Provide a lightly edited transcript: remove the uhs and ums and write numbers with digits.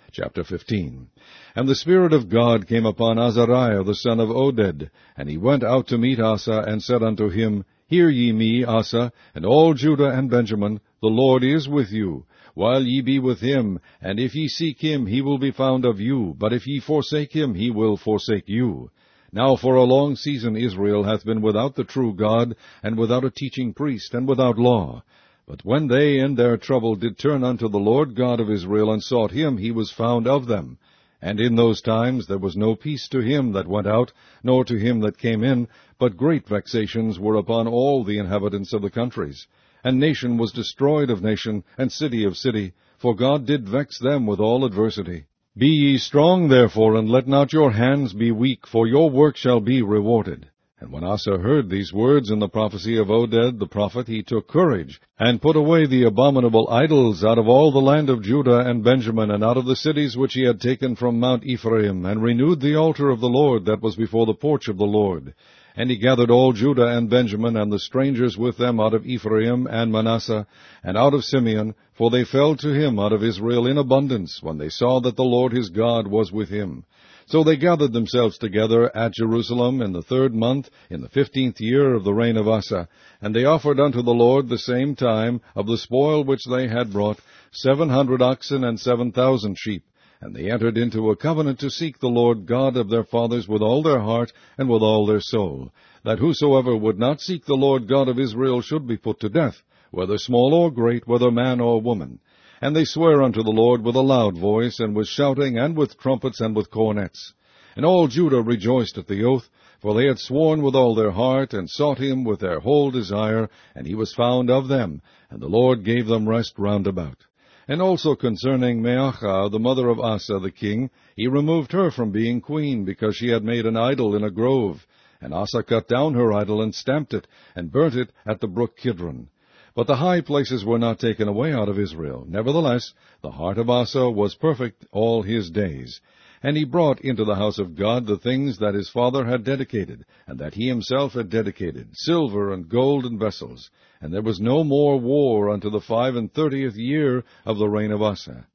Chapter 15. And the Spirit of God came upon Azariah the son of Oded, and he went out to meet Asa, and said unto him, Hear ye me, Asa, and all Judah and Benjamin, the Lord is with you, while ye be with him, and if ye seek him, he will be found of you, but if ye forsake him, he will forsake you. Now for a long season Israel hath been without the true God, and without a teaching priest, and without law. But when they in their trouble did turn unto the Lord God of Israel, and sought him, he was found of them. And in those times there was no peace to him that went out, nor to him that came in, but great vexations were upon all the inhabitants of the countries. And nation was destroyed of nation, and city of city, for God did vex them with all adversity. Be ye strong therefore, and let not your hands be weak, for your work shall be rewarded. And when Asa heard these words in the prophecy of Oded the prophet, he took courage, and put away the abominable idols out of all the land of Judah and Benjamin, and out of the cities which he had taken from Mount Ephraim, and renewed the altar of the Lord that was before the porch of the Lord. And he gathered all Judah and Benjamin, and the strangers with them out of Ephraim and Manasseh, and out of Simeon, for they fell to him out of Israel in abundance, when they saw that the Lord his God was with him. So they gathered themselves together at Jerusalem in the 3rd month, in the 15th year of the reign of Asa. And they offered unto the Lord the same time of the spoil which they had brought 700 oxen and 7,000 sheep. And they entered into a covenant to seek the Lord God of their fathers with all their heart and with all their soul, that whosoever would not seek the Lord God of Israel should be put to death, whether small or great, whether man or woman. And they sware unto the Lord with a loud voice, and with shouting, and with trumpets, and with cornets. And all Judah rejoiced at the oath, for they had sworn with all their heart, and sought him with their whole desire, and he was found of them, and the Lord gave them rest round about. And also concerning Maachah, the mother of Asa the king, he removed her from being queen, because she had made an idol in a grove. And Asa cut down her idol, and stamped it, and burnt it at the brook Kidron. But the high places were not taken away out of Israel. Nevertheless, the heart of Asa was perfect all his days. And he brought into the house of God the things that his father had dedicated, and that he himself had dedicated, silver and gold and vessels. And there was no more war unto the 35th year of the reign of Asa.